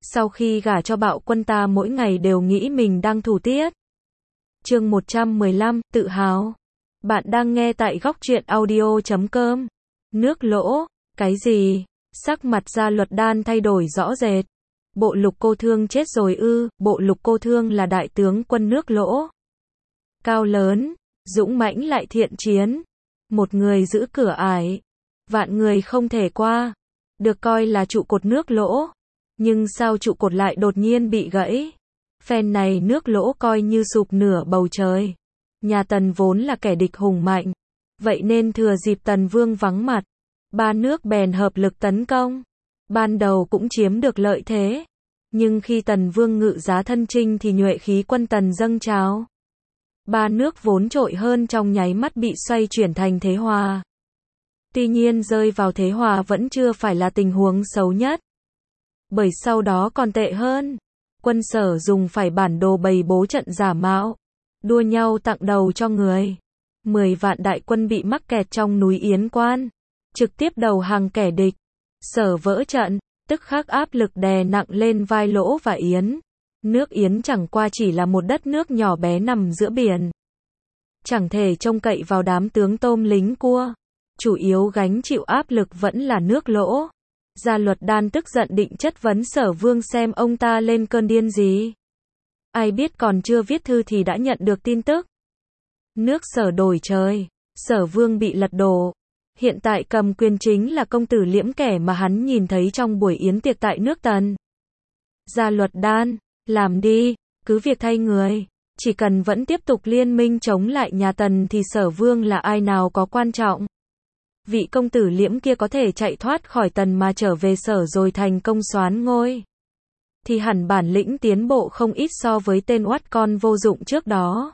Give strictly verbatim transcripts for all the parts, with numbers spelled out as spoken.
Sau khi gả cho Bạo Quân ta mỗi ngày đều nghĩ mình đang thủ tiết. Chương một trăm mười lăm, tự hào. Bạn đang nghe tại góc truyện audio chấm com. Nước lỗ, cái gì? Sắc mặt Gia Luật Đan thay đổi rõ rệt. Bộ Lục cô thương chết rồi ư? Bộ Lục cô thương là đại tướng quân nước lỗ. Cao lớn, dũng mãnh lại thiện chiến. Một người giữ cửa ải, vạn người không thể qua. Được coi là trụ cột nước lỗ. Nhưng sao trụ cột lại đột nhiên bị gãy? Phen này nước lỗ coi như sụp nửa bầu trời. Nhà Tần vốn là kẻ địch hùng mạnh. Vậy nên thừa dịp Tần Vương vắng mặt, ba nước bèn hợp lực tấn công. Ban đầu cũng chiếm được lợi thế. Nhưng khi Tần Vương ngự giá thân chinh thì nhuệ khí quân Tần dâng trào. Ba nước vốn trội hơn trong nháy mắt bị xoay chuyển thành thế hòa. Tuy nhiên rơi vào thế hòa vẫn chưa phải là tình huống xấu nhất. Bởi sau đó còn tệ hơn. Quân Sở dùng phải bản đồ bày bố trận giả mạo, đua nhau tặng đầu cho người. Mười vạn đại quân bị mắc kẹt trong núi Yến Quan, trực tiếp đầu hàng kẻ địch. Sở vỡ trận, tức khắc áp lực đè nặng lên vai Lỗ và Yến. Nước Yến chẳng qua chỉ là một đất nước nhỏ bé nằm giữa biển. Chẳng thể trông cậy vào đám tướng tôm lính cua. Chủ yếu gánh chịu áp lực vẫn là nước Lỗ. Gia Luật Đan tức giận định chất vấn Sở Vương xem ông ta lên cơn điên gì. Ai biết còn chưa viết thư thì đã nhận được tin tức. Nước Sở đổi trời, Sở Vương bị lật đổ. Hiện tại cầm quyền chính là công tử Liễm, kẻ mà hắn nhìn thấy trong buổi yến tiệc tại nước Tần. Gia Luật Đan, làm đi, cứ việc thay người. Chỉ cần vẫn tiếp tục liên minh chống lại nhà Tần thì Sở Vương là ai nào có quan trọng. Vị công tử Liễm kia có thể chạy thoát khỏi Tần mà trở về Sở rồi thành công soán ngôi, thì hẳn bản lĩnh tiến bộ không ít so với tên oát con vô dụng trước đó.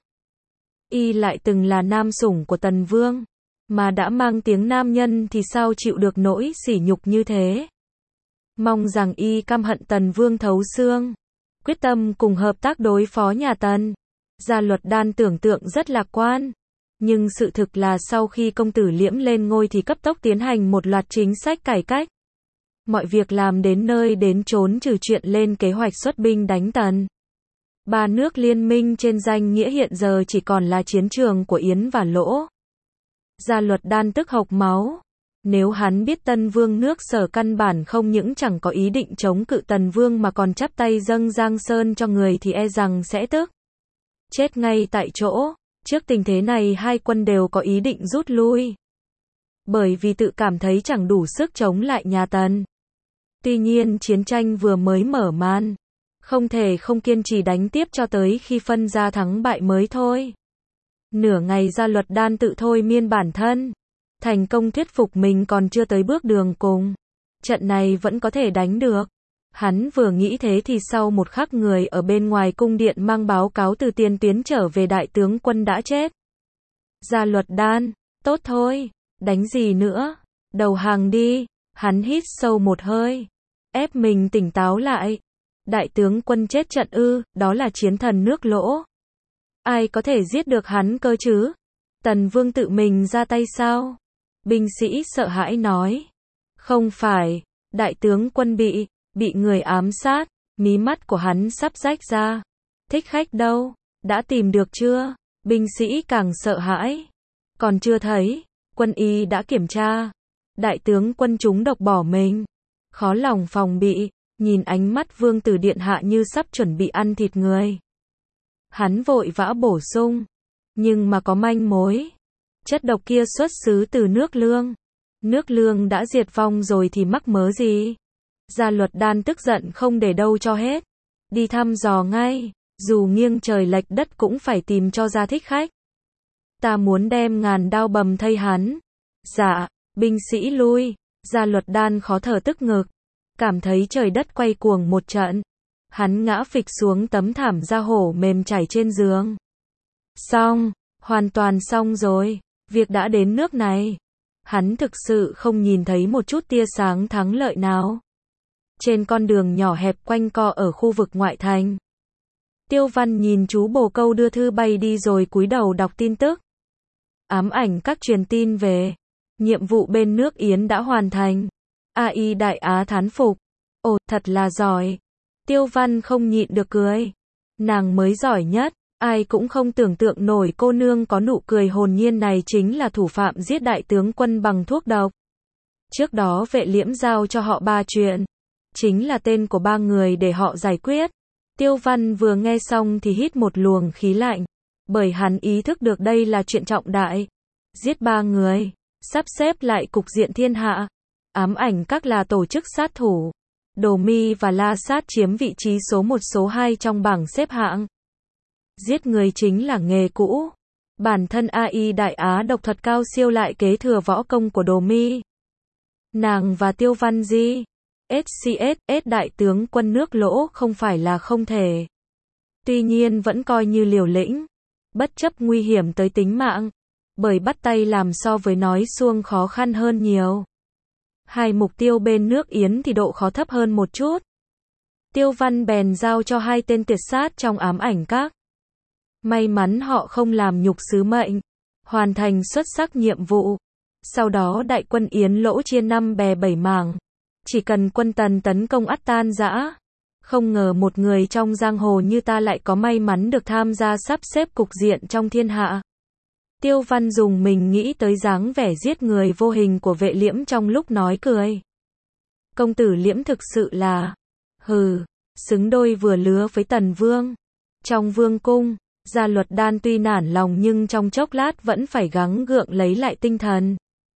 Y lại từng là nam sủng của Tần Vương, mà đã mang tiếng nam nhân thì sao chịu được nỗi sỉ nhục như thế. Mong rằng y căm hận Tần Vương thấu xương, quyết tâm cùng hợp tác đối phó nhà Tần. Gia Luật Đan tưởng tượng rất lạc quan. Nhưng sự thực là sau khi công tử Liễm lên ngôi thì cấp tốc tiến hành một loạt chính sách cải cách. Mọi việc làm đến nơi đến chốn trừ chuyện lên kế hoạch xuất binh đánh Tần. Ba nước liên minh trên danh nghĩa hiện giờ chỉ còn là chiến trường của Yến và Lỗ. Gia Luật Đan tức hộc máu. Nếu hắn biết Tân Vương nước Sở căn bản không những chẳng có ý định chống cự Tần Vương mà còn chắp tay dâng Giang Sơn cho người thì e rằng sẽ tức chết ngay tại chỗ. Trước tình thế này hai quân đều có ý định rút lui. Bởi vì tự cảm thấy chẳng đủ sức chống lại nhà Tần. Tuy nhiên chiến tranh vừa mới mở màn. Không thể không kiên trì đánh tiếp cho tới khi phân ra thắng bại mới thôi. Nửa ngày Gia Luật Đan tự thôi miên bản thân. Thành công thuyết phục mình còn chưa tới bước đường cùng. Trận này vẫn có thể đánh được. Hắn vừa nghĩ thế thì sau một khắc người ở bên ngoài cung điện mang báo cáo từ tiền tuyến trở về đại tướng quân đã chết. Gia Luật Đan, tốt thôi, đánh gì nữa, đầu hàng đi. Hắn hít sâu một hơi, ép mình tỉnh táo lại. Đại tướng quân chết trận ư? Đó là chiến thần nước Lỗ. Ai có thể giết được hắn cơ chứ? Tần Vương tự mình ra tay sao? Binh sĩ sợ hãi nói. Không phải, đại tướng quân bị Bị người ám sát, mí mắt của hắn sắp rách ra. Thích khách đâu? Đã tìm được chưa? Binh sĩ càng sợ hãi. Còn chưa thấy, quân y đã kiểm tra. Đại tướng quân trúng độc bỏ mình. Khó lòng phòng bị, nhìn ánh mắt Vương tử điện hạ như sắp chuẩn bị ăn thịt người. Hắn vội vã bổ sung. Nhưng mà có manh mối. Chất độc kia xuất xứ từ nước Lương. Nước Lương đã diệt vong rồi thì mắc mớ gì? Gia Luật Đan tức giận không để đâu cho hết. Đi thăm dò ngay, dù nghiêng trời lệch đất cũng phải tìm cho ra thích khách. Ta muốn đem ngàn đao bầm thây hắn. Dạ, binh sĩ lui. Gia Luật Đan khó thở tức ngực. Cảm thấy trời đất quay cuồng một trận. Hắn ngã phịch xuống tấm thảm da hổ mềm trải trên giường. Xong, hoàn toàn xong rồi. Việc đã đến nước này. Hắn thực sự không nhìn thấy một chút tia sáng thắng lợi nào. Trên con đường nhỏ hẹp quanh co ở khu vực ngoại thành. Tiêu Văn nhìn chú bồ câu đưa thư bay đi rồi cúi đầu đọc tin tức. Ám ảnh các truyền tin về. Nhiệm vụ bên nước Yến đã hoàn thành. a i Đại Á thán phục. Ồ, thật là giỏi. Tiêu Văn không nhịn được cười. Nàng mới giỏi nhất, ai cũng không tưởng tượng nổi cô nương có nụ cười hồn nhiên này chính là thủ phạm giết đại tướng quân bằng thuốc độc. Trước đó Vệ Liễm giao cho họ ba chuyện, chính là tên của ba người để họ giải quyết. Tiêu Văn vừa nghe xong thì hít một luồng khí lạnh, bởi hắn ý thức được đây là chuyện trọng đại. Giết ba người, sắp xếp lại cục diện thiên hạ. Ám ảnh các là tổ chức sát thủ. Đồ Mi và La Sát chiếm vị trí số một số hai trong bảng xếp hạng. Giết người chính là nghề cũ. Bản thân a i Đại Á độc thuật cao siêu lại kế thừa võ công của Đồ Mi. Nàng và Tiêu Văn Di, ét xê ét, S đại tướng quân nước Lỗ không phải là không thể. Tuy nhiên vẫn coi như liều lĩnh, bất chấp nguy hiểm tới tính mạng, bởi bắt tay làm so với nói suông khó khăn hơn nhiều. Hai mục tiêu bên nước Yến thì độ khó thấp hơn một chút. Tiêu Văn bèn giao cho hai tên tuyệt sát trong ám ảnh các. May mắn họ không làm nhục sứ mệnh, hoàn thành xuất sắc nhiệm vụ. Sau đó đại quân Yến Lỗ chia năm bè bảy mảng. Chỉ cần quân Tần tấn công ắt tan rã. Không ngờ một người trong giang hồ như ta lại có may mắn được tham gia sắp xếp cục diện trong thiên hạ. Tiêu Văn dùng mình nghĩ tới dáng vẻ giết người vô hình của Vệ Liễm trong lúc nói cười. Công tử Liễm thực sự là, hừ, xứng đôi vừa lứa với Tần Vương. Trong vương cung, Gia Luật Đan tuy nản lòng nhưng trong chốc lát vẫn phải gắng gượng lấy lại tinh thần.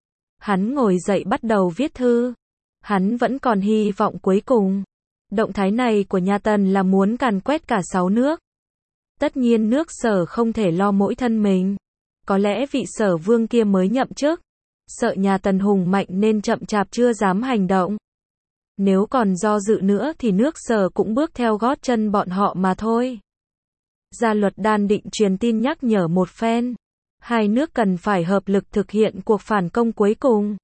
Hắn ngồi dậy bắt đầu viết thư. Hắn vẫn còn hy vọng cuối cùng. Động thái này của nhà Tần là muốn càn quét cả sáu nước. Tất nhiên nước Sở không thể lo mỗi thân mình. Có lẽ vị Sở Vương kia mới nhậm chức. Sợ nhà Tần hùng mạnh nên chậm chạp chưa dám hành động. Nếu còn do dự nữa thì nước Sở cũng bước theo gót chân bọn họ mà thôi. Gia Luật Đan định truyền tin nhắc nhở một phen. Hai nước cần phải hợp lực thực hiện cuộc phản công cuối cùng.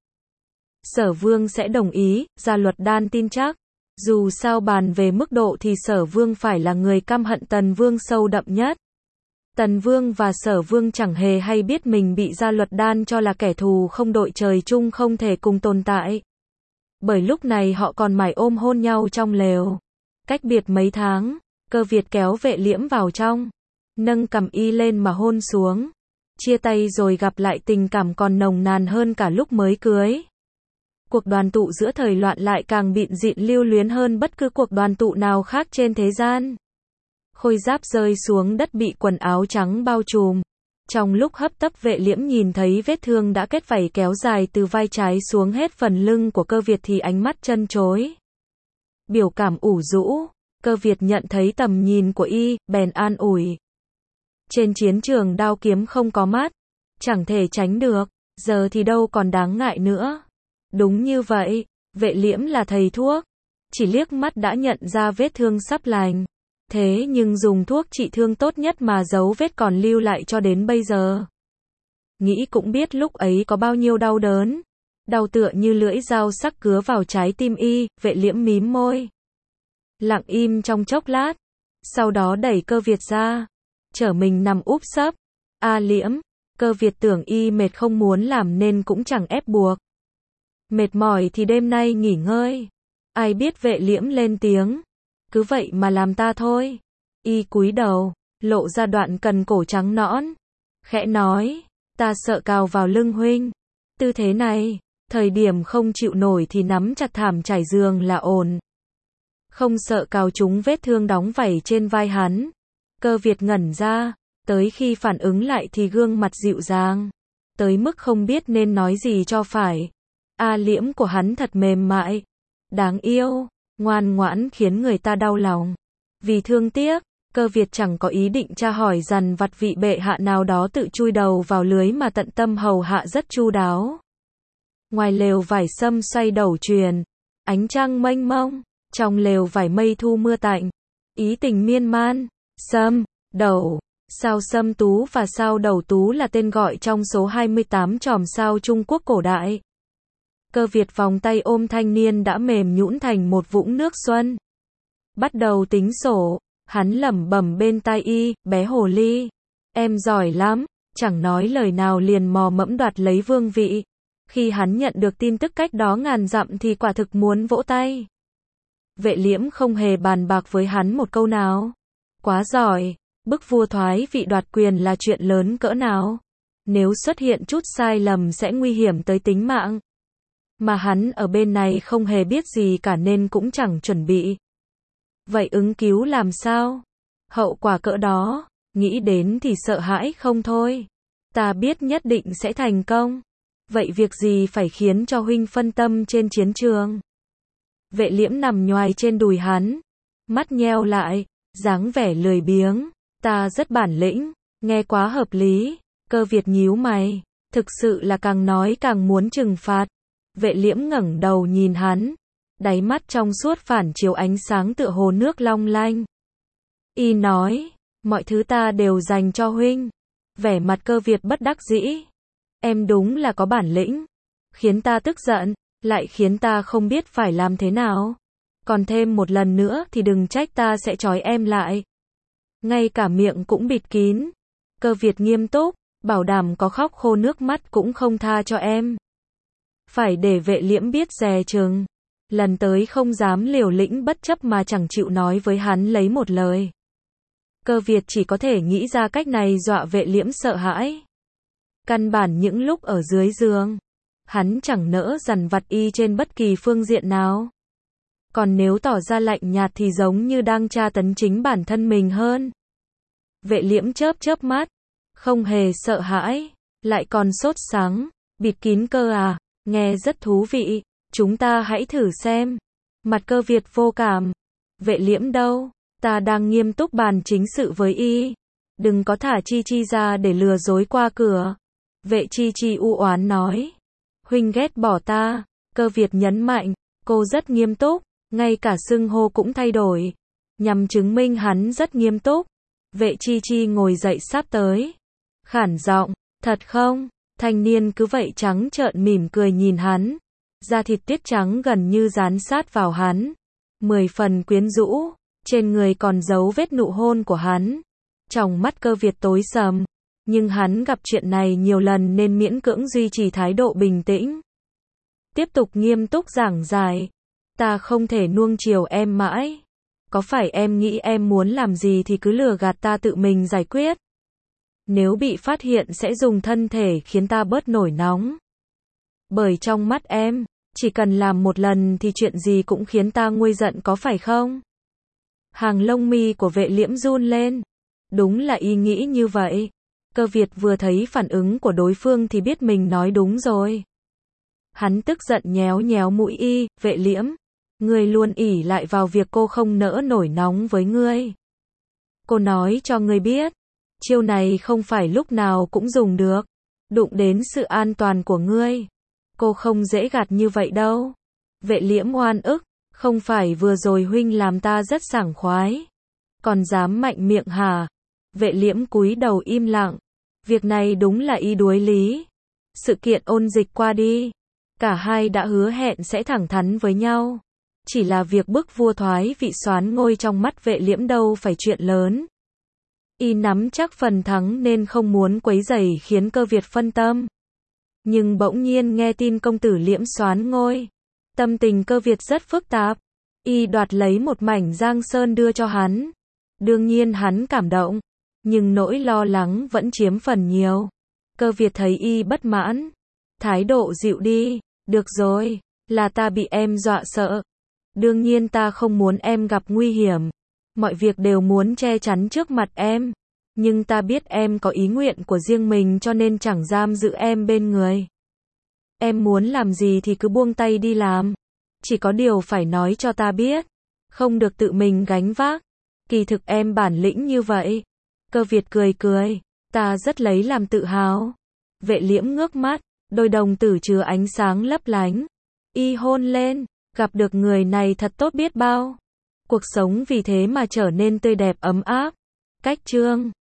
Sở Vương sẽ đồng ý, Gia Luật Đan tin chắc. Dù sao bàn về mức độ thì Sở Vương phải là người căm hận Tần Vương sâu đậm nhất. Tần Vương và Sở Vương chẳng hề hay biết mình bị Gia Luật Đan cho là kẻ thù không đội trời chung không thể cùng tồn tại. Bởi lúc này họ còn mải ôm hôn nhau trong lều. Cách biệt mấy tháng, Cơ Việt kéo Vệ Liễm vào trong, nâng cằm y lên mà hôn xuống. Chia tay rồi gặp lại tình cảm còn nồng nàn hơn cả lúc mới cưới. Cuộc đoàn tụ giữa thời loạn lại càng bịn dịn lưu luyến hơn bất cứ cuộc đoàn tụ nào khác trên thế gian. Khôi giáp rơi xuống đất bị quần áo trắng bao trùm. Trong lúc hấp tấp Vệ Liễm nhìn thấy vết thương đã kết vảy kéo dài từ vai trái xuống hết phần lưng của Cơ Việt thì ánh mắt chân chối. Biểu cảm ủ rũ, Cơ Việt nhận thấy tầm nhìn của y, bèn an ủi. Trên chiến trường đao kiếm không có mắt, chẳng thể tránh được, giờ thì đâu còn đáng ngại nữa. Đúng như vậy, Vệ Liễm là thầy thuốc, chỉ liếc mắt đã nhận ra vết thương sắp lành. Thế nhưng dùng thuốc trị thương tốt nhất mà dấu vết còn lưu lại cho đến bây giờ. Nghĩ cũng biết lúc ấy có bao nhiêu đau đớn. Đau tựa như lưỡi dao sắc cứa vào trái tim y, Vệ Liễm mím môi. Lặng im trong chốc lát, sau đó đẩy Cơ Việt ra, trở mình nằm úp sấp. A Liễm, Cơ Việt tưởng y mệt không muốn làm nên cũng chẳng ép buộc. Mệt mỏi thì đêm nay nghỉ ngơi. Ai biết Vệ Liễm lên tiếng. Cứ vậy mà làm ta thôi. Y cúi đầu, lộ ra đoạn cần cổ trắng nõn. Khẽ nói, ta sợ cào vào lưng huynh. Tư thế này, thời điểm không chịu nổi thì nắm chặt thảm trải giường là ổn. Không sợ cào trúng vết thương đóng vảy trên vai hắn. Cơ Việt ngẩn ra, tới khi phản ứng lại thì gương mặt dịu dàng. Tới mức không biết nên nói gì cho phải. A Liễm của hắn thật mềm mại, đáng yêu, ngoan ngoãn khiến người ta đau lòng. Vì thương tiếc, Cơ Việt chẳng có ý định tra hỏi dằn vặt vị bệ hạ nào đó tự chui đầu vào lưới mà tận tâm hầu hạ rất chu đáo. Ngoài lều vải sâm xoay đầu truyền, ánh trăng mênh mông, trong lều vải mây thu mưa tạnh, ý tình miên man. Sâm, đầu, sao Sâm Tú và sao Đầu Tú là tên gọi trong số hai mươi tám chòm sao Trung Quốc cổ đại. Cơ Việt vòng tay ôm thanh niên đã mềm nhũn thành một vũng nước xuân. Bắt đầu tính sổ, hắn lẩm bẩm bên tai y, bé hồ ly. Em giỏi lắm, chẳng nói lời nào liền mò mẫm đoạt lấy vương vị. Khi hắn nhận được tin tức cách đó ngàn dặm thì quả thực muốn vỗ tay. Vệ Liễm không hề bàn bạc với hắn một câu nào. Quá giỏi, bức vua thoái vị đoạt quyền là chuyện lớn cỡ nào. Nếu xuất hiện chút sai lầm sẽ nguy hiểm tới tính mạng. Mà hắn ở bên này không hề biết gì cả nên cũng chẳng chuẩn bị. Vậy ứng cứu làm sao? Hậu quả cỡ đó, nghĩ đến thì sợ hãi không thôi. Ta biết nhất định sẽ thành công. Vậy việc gì phải khiến cho huynh phân tâm trên chiến trường? Vệ Liễm nằm nhoài trên đùi hắn, mắt nheo lại, dáng vẻ lười biếng. Ta rất bản lĩnh, nghe quá hợp lý. Cơ Việt nhíu mày, thực sự là càng nói càng muốn trừng phạt. Vệ Liễm ngẩng đầu nhìn hắn, đáy mắt trong suốt phản chiếu ánh sáng tựa hồ nước long lanh. Y nói, mọi thứ ta đều dành cho huynh. Vẻ mặt Cơ Việt bất đắc dĩ. Em đúng là có bản lĩnh, khiến ta tức giận, lại khiến ta không biết phải làm thế nào. Còn thêm một lần nữa thì đừng trách ta sẽ trói em lại. Ngay cả miệng cũng bịt kín. Cơ Việt nghiêm túc, bảo đảm có khóc khô nước mắt cũng không tha cho em. Phải để Vệ Liễm biết dè chừng. Lần tới không dám liều lĩnh bất chấp mà chẳng chịu nói với hắn lấy một lời. Cơ Việt chỉ có thể nghĩ ra cách này dọa Vệ Liễm sợ hãi. Căn bản những lúc ở dưới giường, hắn chẳng nỡ dằn vặt y trên bất kỳ phương diện nào. Còn nếu tỏ ra lạnh nhạt thì giống như đang tra tấn chính bản thân mình hơn. Vệ Liễm chớp chớp mắt, không hề sợ hãi, lại còn sốt sắng. Bịt kín cơ à, nghe rất thú vị, chúng ta hãy thử xem. Mặt Cơ Việt vô cảm. Vệ Liễm đâu, ta đang nghiêm túc bàn chính sự với y. Đừng có thả Chi Chi ra để lừa dối qua cửa. Vệ Chi Chi u oán nói. Huynh ghét bỏ ta. Cơ Việt nhấn mạnh, cô rất nghiêm túc, ngay cả xưng hô cũng thay đổi, nhằm chứng minh hắn rất nghiêm túc. Vệ Chi Chi ngồi dậy sắp tới, khản giọng, thật không? Thanh niên cứ vậy trắng trợn mỉm cười nhìn hắn, da thịt tiết trắng gần như dán sát vào hắn, mười phần quyến rũ, trên người còn dấu vết nụ hôn của hắn. Trong mắt Cơ Việt tối sầm, nhưng hắn gặp chuyện này nhiều lần nên miễn cưỡng duy trì thái độ bình tĩnh. Tiếp tục nghiêm túc giảng giải, ta không thể nuông chiều em mãi. Có phải em nghĩ em muốn làm gì thì cứ lừa gạt ta tự mình giải quyết? Nếu bị phát hiện sẽ dùng thân thể khiến ta bớt nổi nóng. Bởi trong mắt em, chỉ cần làm một lần thì chuyện gì cũng khiến ta nguôi giận có phải không? Hàng lông mi của Vệ Liễm run lên. Đúng là y nghĩ như vậy. Cơ Việt vừa thấy phản ứng của đối phương thì biết mình nói đúng rồi. Hắn tức giận nhéo nhéo mũi y, Vệ Liễm, ngươi luôn ỷ lại vào việc cô không nỡ nổi nóng với ngươi. Cô nói cho ngươi biết, chiêu này không phải lúc nào cũng dùng được, đụng đến sự an toàn của ngươi. Cô không dễ gạt như vậy đâu. Vệ Liễm oan ức, không phải vừa rồi huynh làm ta rất sảng khoái, còn dám mạnh miệng hả? Vệ Liễm cúi đầu im lặng. Việc này đúng là y đuối lý. Sự kiện ôn dịch qua đi, cả hai đã hứa hẹn sẽ thẳng thắn với nhau. Chỉ là việc bức vua thoái vị soán ngôi trong mắt Vệ Liễm đâu phải chuyện lớn. Y nắm chắc phần thắng nên không muốn quấy rầy khiến Cơ Việt phân tâm. Nhưng bỗng nhiên nghe tin công tử Liễm soán ngôi, tâm tình Cơ Việt rất phức tạp. Y đoạt lấy một mảnh Giang Sơn đưa cho hắn. Đương nhiên hắn cảm động, nhưng nỗi lo lắng vẫn chiếm phần nhiều. Cơ Việt thấy y bất mãn, thái độ dịu đi. Được rồi, là ta bị em dọa sợ. Đương nhiên ta không muốn em gặp nguy hiểm. Mọi việc đều muốn che chắn trước mặt em. Nhưng ta biết em có ý nguyện của riêng mình cho nên chẳng giam giữ em bên người. Em muốn làm gì thì cứ buông tay đi làm. Chỉ có điều phải nói cho ta biết. Không được tự mình gánh vác. Kỳ thực em bản lĩnh như vậy. Cơ Việt cười cười. Ta rất lấy làm tự hào. Vệ Liễm ngước mắt. Đôi đồng tử chứa ánh sáng lấp lánh. Y hôn lên. Gặp được người này thật tốt biết bao. Cuộc sống vì thế mà trở nên tươi đẹp ấm áp. Cách chương